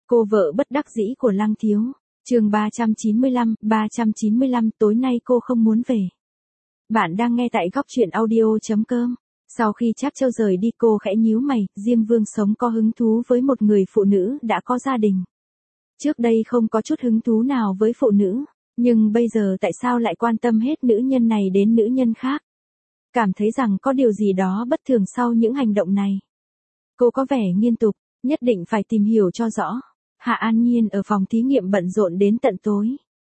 Cô vợ bất đắc dĩ của Lăng Thiếu. Chương 395 tối nay cô không muốn về. Bạn đang nghe tại góc truyện audio.com. Sau khi Trác Châu rời đi cô khẽ nhíu mày, Diêm Vương sống có hứng thú với một người phụ nữ đã có gia đình. Trước đây không có chút hứng thú nào với phụ nữ, nhưng bây giờ tại sao lại quan tâm hết nữ nhân này đến nữ nhân khác? Cảm thấy rằng có điều gì đó bất thường sau những hành động này. Cô có vẻ nghiêm túc, nhất định phải tìm hiểu cho rõ. Hạ An Nhiên ở phòng thí nghiệm bận rộn đến tận tối.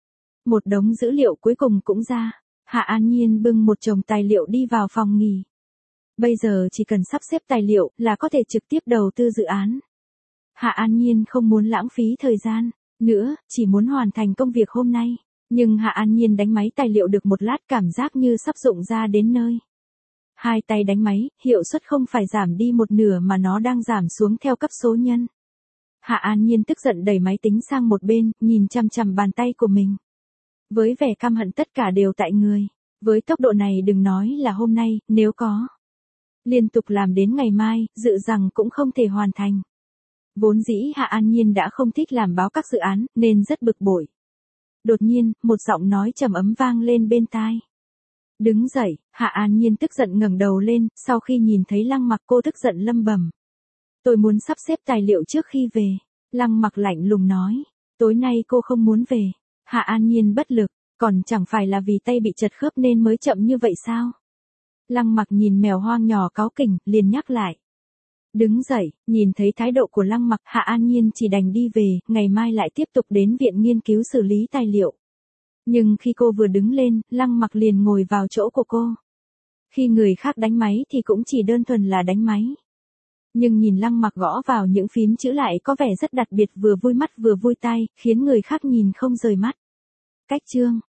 Một đống dữ liệu cuối cùng cũng ra. Hạ An Nhiên bưng một chồng tài liệu đi vào phòng nghỉ. Bây giờ chỉ cần sắp xếp tài liệu là có thể trực tiếp đầu tư dự án. Hạ An Nhiên không muốn lãng phí thời gian nữa, chỉ muốn hoàn thành công việc hôm nay. Nhưng Hạ An Nhiên đánh máy tài liệu được một lát cảm giác như sắp rụng ra đến nơi. Hai tay đánh máy, hiệu suất không phải giảm đi một nửa mà nó đang giảm xuống theo cấp số nhân. Hạ An Nhiên tức giận đẩy máy tính sang một bên, nhìn chằm chằm bàn tay của mình. Với vẻ căm hận tất cả đều tại người. Với tốc độ này đừng nói là hôm nay, nếu có liên tục làm đến ngày mai, dự rằng cũng không thể hoàn thành. Vốn dĩ Hạ An Nhiên đã không thích làm báo các dự án, nên rất bực bội. Đột nhiên, một giọng nói trầm ấm vang lên bên tai. Đứng dậy, Hạ An Nhiên tức giận ngẩng đầu lên, sau khi nhìn thấy Lăng Mặc cô tức giận lầm bầm. Tôi muốn sắp xếp tài liệu trước khi về. Lăng Mặc lạnh lùng nói. Tối nay cô không muốn về. Hạ An Nhiên bất lực, còn chẳng phải là vì tay bị chật khớp nên mới chậm như vậy sao? Lăng Mặc nhìn mèo hoang nhỏ cáu kỉnh, liền nhắc lại. Đứng dậy, nhìn thấy thái độ của Lăng Mặc, Hạ An Nhiên chỉ đành đi về, ngày mai lại tiếp tục đến viện nghiên cứu xử lý tài liệu. Nhưng khi cô vừa đứng lên, Lăng Mặc liền ngồi vào chỗ của cô. Khi người khác đánh máy thì cũng chỉ đơn thuần là đánh máy. Nhưng nhìn Lăng Mặc gõ vào những phím chữ lại có vẻ rất đặc biệt, vừa vui mắt vừa vui tai, khiến người khác nhìn không rời mắt. Cách chương